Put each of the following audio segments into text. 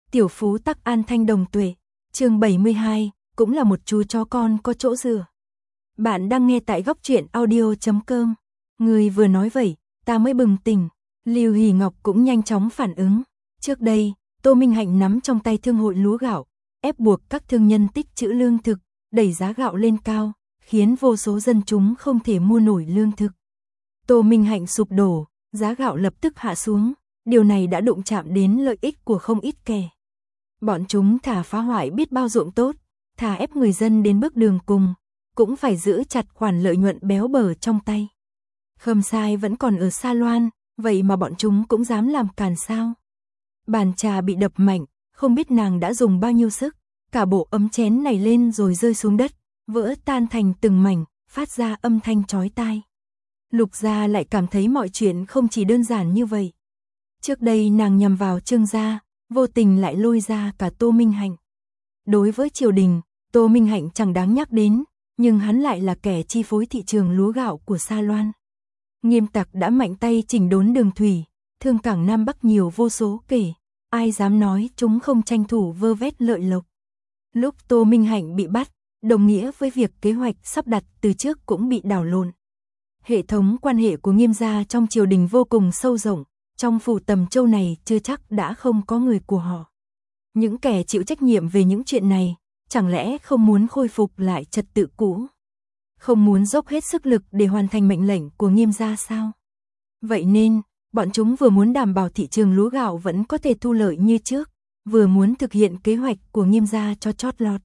Tiểu phú tắc an thanh đồng tuệ. Chương 72, cũng là một chú chó con có chỗ dựa. Bạn đang nghe tại góc truyện audio.com. Người vừa nói vậy, ta mới bừng tỉnh. Lưu Hỷ Ngọc cũng nhanh chóng phản ứng. Trước đây, Tô Minh Hạnh nắm trong tay thương hội lúa gạo, ép buộc các thương nhân tích trữ lương thực, đẩy giá gạo lên cao, khiến vô số dân chúng không thể mua nổi lương thực. Tô Minh Hạnh sụp đổ, giá gạo lập tức hạ xuống, điều này đã đụng chạm đến lợi ích của không ít kẻ. Bọn chúng thà phá hoại biết bao ruộng tốt, thà ép người dân đến bước đường cùng, cũng phải giữ chặt khoản lợi nhuận béo bở trong tay. Khâm Sai vẫn còn ở Sa Loan, vậy mà bọn chúng cũng dám làm càn sao? Bàn trà bị đập mạnh, không biết nàng đã dùng bao nhiêu sức, cả bộ ấm chén này lên rồi rơi xuống đất, vỡ tan thành từng mảnh, phát ra âm thanh chói tai. Lục Gia lại cảm thấy mọi chuyện không chỉ đơn giản như vậy. Trước đây nàng nhằm vào Trương gia, vô tình lại lôi ra cả Tô Minh Hạnh. Đối với triều đình, Tô Minh Hạnh chẳng đáng nhắc đến, nhưng hắn lại là kẻ chi phối thị trường lúa gạo của Sa Loan. Nghiêm Tặc đã mạnh tay chỉnh đốn đường thủy, thương cảng Nam Bắc nhiều vô số kể, ai dám nói chúng không tranh thủ vơ vét lợi lộc. Lúc Tô Minh Hạnh bị bắt, đồng nghĩa với việc kế hoạch sắp đặt từ trước cũng bị đảo lộn. Hệ thống quan hệ của Nghiêm gia trong triều đình vô cùng sâu rộng, trong phủ Tầm Châu này chưa chắc đã không có người của họ. Những kẻ chịu trách nhiệm về những chuyện này, chẳng lẽ không muốn khôi phục lại trật tự cũ? Không muốn dốc hết sức lực để hoàn thành mệnh lệnh của Nghiêm gia sao? Vậy nên, bọn chúng vừa muốn đảm bảo thị trường lúa gạo vẫn có thể thu lợi như trước, vừa muốn thực hiện kế hoạch của Nghiêm gia cho chót lọt.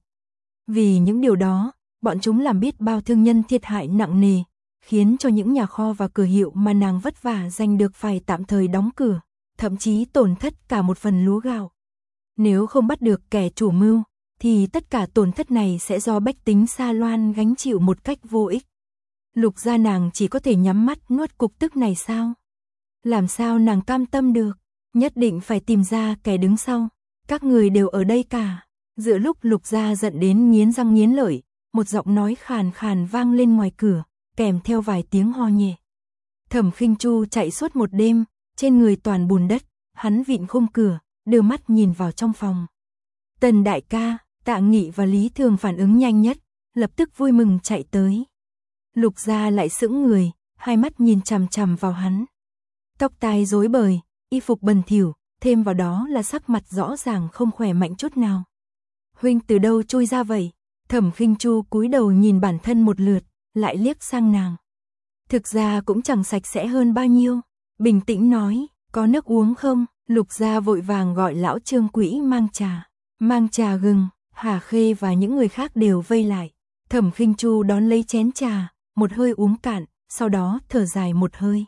Vì những điều đó, bọn chúng làm biết bao thương nhân thiệt hại nặng nề, khiến cho những nhà kho và cửa hiệu mà nàng vất vả giành được phải tạm thời đóng cửa, thậm chí tổn thất cả một phần lúa gạo. Nếu không bắt được kẻ chủ mưu, thì tất cả tổn thất này sẽ do bách tính Sa Loan gánh chịu một cách vô ích. Lục gia nàng chỉ có thể nhắm mắt nuốt cục tức này sao? Làm sao nàng cam tâm được? Nhất định phải tìm ra kẻ đứng sau. Các người đều ở đây cả. Giữa lúc Lục gia giận đến nghiến răng nghiến lợi, một giọng nói khàn khàn vang lên ngoài cửa, kèm theo vài tiếng ho nhẹ. Thẩm Khinh Chu chạy suốt một đêm, trên người toàn bùn đất, hắn vịn khung cửa, đưa mắt nhìn vào trong phòng. Tần đại ca, Tạ Nghị và Lý Thường phản ứng nhanh nhất, lập tức vui mừng chạy tới. Lục gia lại sững người, hai mắt nhìn chằm chằm vào hắn. Tóc tai rối bời, y phục bẩn thỉu, thêm vào đó là sắc mặt rõ ràng không khỏe mạnh chút nào. Huynh từ đâu chui ra vậy? Thẩm Khinh Chu cúi đầu nhìn bản thân một lượt, lại liếc sang nàng. Thực ra cũng chẳng sạch sẽ hơn bao nhiêu. Bình tĩnh nói, có nước uống không? Lục gia vội vàng gọi lão Trương Quỹ mang trà gừng. Hà Khê và những người khác đều vây lại. Thẩm Khinh Chu đón lấy chén trà, một hơi uống cạn, sau đó thở dài một hơi.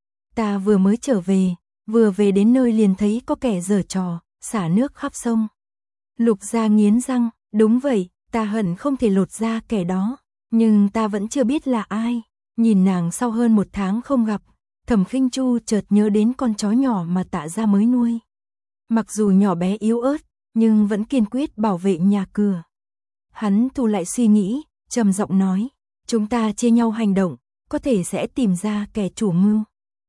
Ta vừa mới trở về, vừa về đến nơi liền thấy có kẻ giở trò, xả nước khắp sông. Lục gia nghiến răng, đúng vậy, ta hận không thể lột ra kẻ đó, nhưng ta vẫn chưa biết là ai. Nhìn nàng sau hơn một tháng không gặp, Thẩm Khinh Chu chợt nhớ đến con chó nhỏ mà Tạ gia mới nuôi. Mặc dù nhỏ bé yếu ớt, nhưng vẫn kiên quyết bảo vệ nhà cửa. Hắn thu lại suy nghĩ, trầm giọng nói, chúng ta chia nhau hành động, có thể sẽ tìm ra kẻ chủ mưu.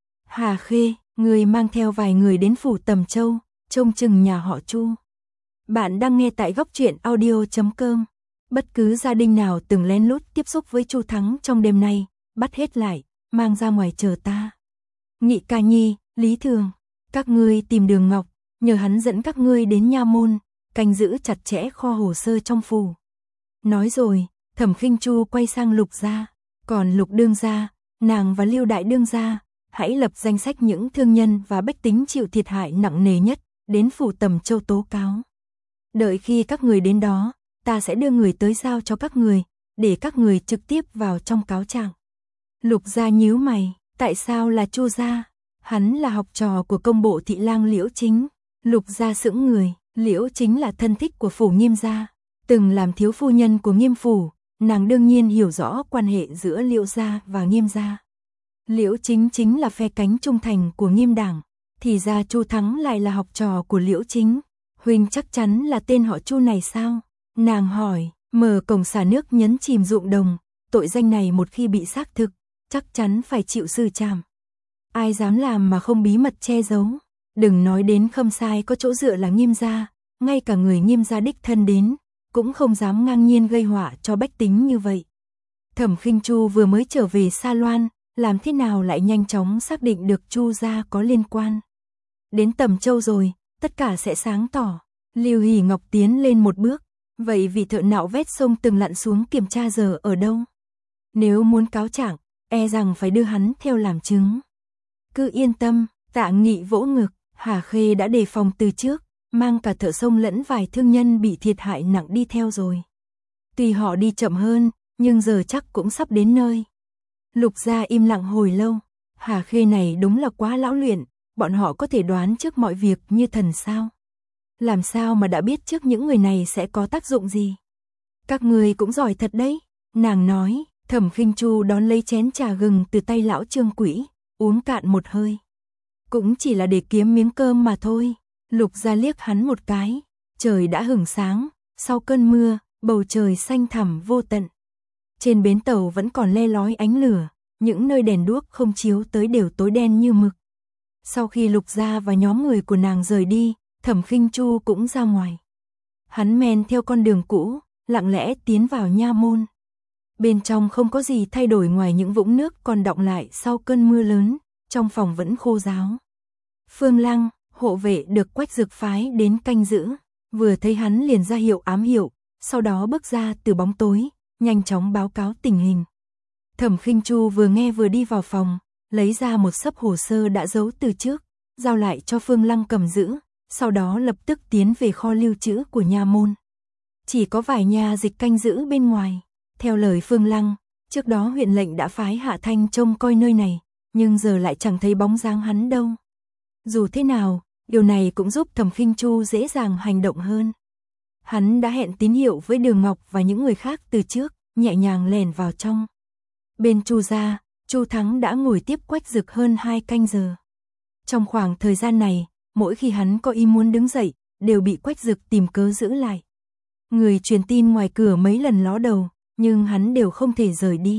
Hà Khê, người mang theo vài người đến phủ Tầm Châu, trông chừng nhà họ Chu. Bạn đang nghe tại góc truyện audio.com. Bất cứ gia đình nào từng lén lút tiếp xúc với Chu Thắng trong đêm nay, bắt hết lại, mang ra ngoài chờ ta. Nghị Ca Nhi, Lý Thường, các ngươi tìm Đường Ngọc, nhờ hắn dẫn các ngươi đến nha môn, canh giữ chặt chẽ kho hồ sơ trong phủ. Nói rồi, Thẩm Khinh Chu quay sang Lục gia, còn Lục đương gia, nàng và Lưu đại đương gia, hãy lập danh sách những thương nhân và bách tính chịu thiệt hại nặng nề nhất, đến phủ Tầm Châu tố cáo. Đợi khi các người đến đó, ta sẽ đưa người tới giao cho các người, để các người trực tiếp vào trong cáo trạng. Lục gia nhíu mày, tại sao là Chu gia? Hắn là học trò của công bộ thị lang Liễu Chính. Lục gia sững người, Liễu Chính là thân thích của phủ Nghiêm gia, từng làm thiếu phu nhân của Nghiêm phủ, nàng đương nhiên hiểu rõ quan hệ giữa Liễu gia và Nghiêm gia. Liễu Chính chính là phe cánh trung thành của Nghiêm đảng, thì ra Chu Thắng lại là học trò của Liễu Chính. Huynh chắc chắn là tên họ Chu này sao? Nàng hỏi, mở cổng xả nước nhấn chìm ruộng đồng, tội danh này một khi bị xác thực, chắc chắn phải chịu xử trảm. Ai dám làm mà không bí mật che giấu? Đừng nói đến Khâm Sai có chỗ dựa là Nghiêm gia, ngay cả người Nghiêm gia đích thân đến, cũng không dám ngang nhiên gây họa cho bách tính như vậy. Thẩm Khinh Chu vừa mới trở về Sa Loan, làm thế nào lại nhanh chóng xác định được Chu gia có liên quan. Đến Tầm Châu rồi, tất cả sẽ sáng tỏ. Lưu Hỷ Ngọc tiến lên một bước, vậy vị thợ nạo vét sông từng lặn xuống kiểm tra giờ ở đâu? Nếu muốn cáo trạng, e rằng phải đưa hắn theo làm chứng. Cứ yên tâm, Tạ Nghị vỗ ngực, Hà Khê đã đề phòng từ trước, mang cả thợ sông lẫn vài thương nhân bị thiệt hại nặng đi theo rồi. Tuy họ đi chậm hơn, nhưng giờ chắc cũng sắp đến nơi. Lục gia im lặng hồi lâu, Hà Khê này đúng là quá lão luyện, bọn họ có thể đoán trước mọi việc như thần sao. Làm sao mà đã biết trước những người này sẽ có tác dụng gì? Các người cũng giỏi thật đấy, nàng nói. Thẩm Khinh Chu đón lấy chén trà gừng từ tay lão Trương Quỹ, uống cạn một hơi. Cũng chỉ là để kiếm miếng cơm mà thôi. Lục gia liếc hắn một cái, trời đã hửng sáng, sau cơn mưa, bầu trời xanh thẳm vô tận. Trên bến tàu vẫn còn le lói ánh lửa, những nơi đèn đuốc không chiếu tới đều tối đen như mực. Sau khi Lục gia và nhóm người của nàng rời đi, Thẩm Khinh Chu cũng ra ngoài. Hắn men theo con đường cũ, lặng lẽ tiến vào nha môn. Bên trong không có gì thay đổi ngoài những vũng nước còn đọng lại sau cơn mưa lớn, trong phòng vẫn khô ráo. Phương Lăng, hộ vệ được Quách Dực phái đến canh giữ, vừa thấy hắn liền ra hiệu ám hiệu, sau đó bước ra từ bóng tối, nhanh chóng báo cáo tình hình. Thẩm Khinh Chu vừa nghe vừa đi vào phòng, lấy ra một xấp hồ sơ đã giấu từ trước, giao lại cho Phương Lăng cầm giữ, sau đó lập tức tiến về kho lưu trữ của nha môn. Chỉ có vài nha dịch canh giữ bên ngoài. Theo lời Phương Lăng, trước đó huyện lệnh đã phái Hạ Thanh trông coi nơi này, nhưng giờ lại chẳng thấy bóng dáng hắn đâu. Dù thế nào, điều này cũng giúp Thẩm Khinh Chu dễ dàng hành động hơn. Hắn đã hẹn tín hiệu với Đường Ngọc và những người khác từ trước, nhẹ nhàng lèn vào trong. Bên Chu gia, Chu Thắng đã ngồi tiếp Quách Dực hơn 2 canh giờ. Trong khoảng thời gian này, mỗi khi hắn có ý muốn đứng dậy, đều bị Quách Dực tìm cớ giữ lại. Người truyền tin ngoài cửa mấy lần ló đầu, nhưng hắn đều không thể rời đi.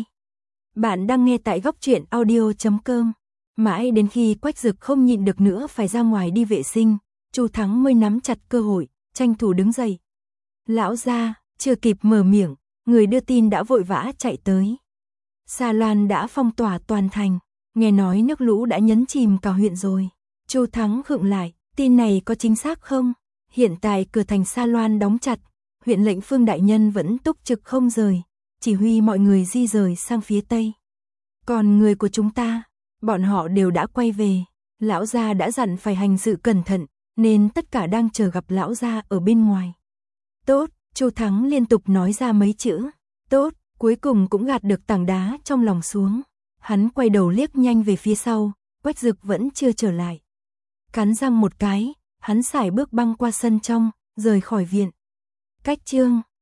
Bạn đang nghe tại góc truyện audio.com. Mãi đến khi Quách Dực không nhịn được nữa phải ra ngoài đi vệ sinh, Chu Thắng mới nắm chặt cơ hội, tranh thủ đứng dậy. Lão gia, chưa kịp mở miệng, người đưa tin đã vội vã chạy tới. Sa Loan đã phong tỏa toàn thành, nghe nói nước lũ đã nhấn chìm cả huyện rồi. Chu Thắng khựng lại, tin này có chính xác không? Hiện tại cửa thành Sa Loan đóng chặt, huyện lệnh Phương đại nhân vẫn túc trực không rời, chỉ huy mọi người di rời sang phía tây. Còn người của chúng ta, bọn họ đều đã quay về, lão gia đã dặn phải hành sự cẩn thận, nên tất cả đang chờ gặp lão gia ở bên ngoài. Tốt, Chu Thắng liên tục nói ra mấy chữ, tốt, cuối cùng cũng gạt được tảng đá trong lòng xuống. Hắn quay đầu liếc nhanh về phía sau, Quách Dực vẫn chưa trở lại. Cắn răng một cái, hắn sải bước băng qua sân trong, rời khỏi viện. Cách chương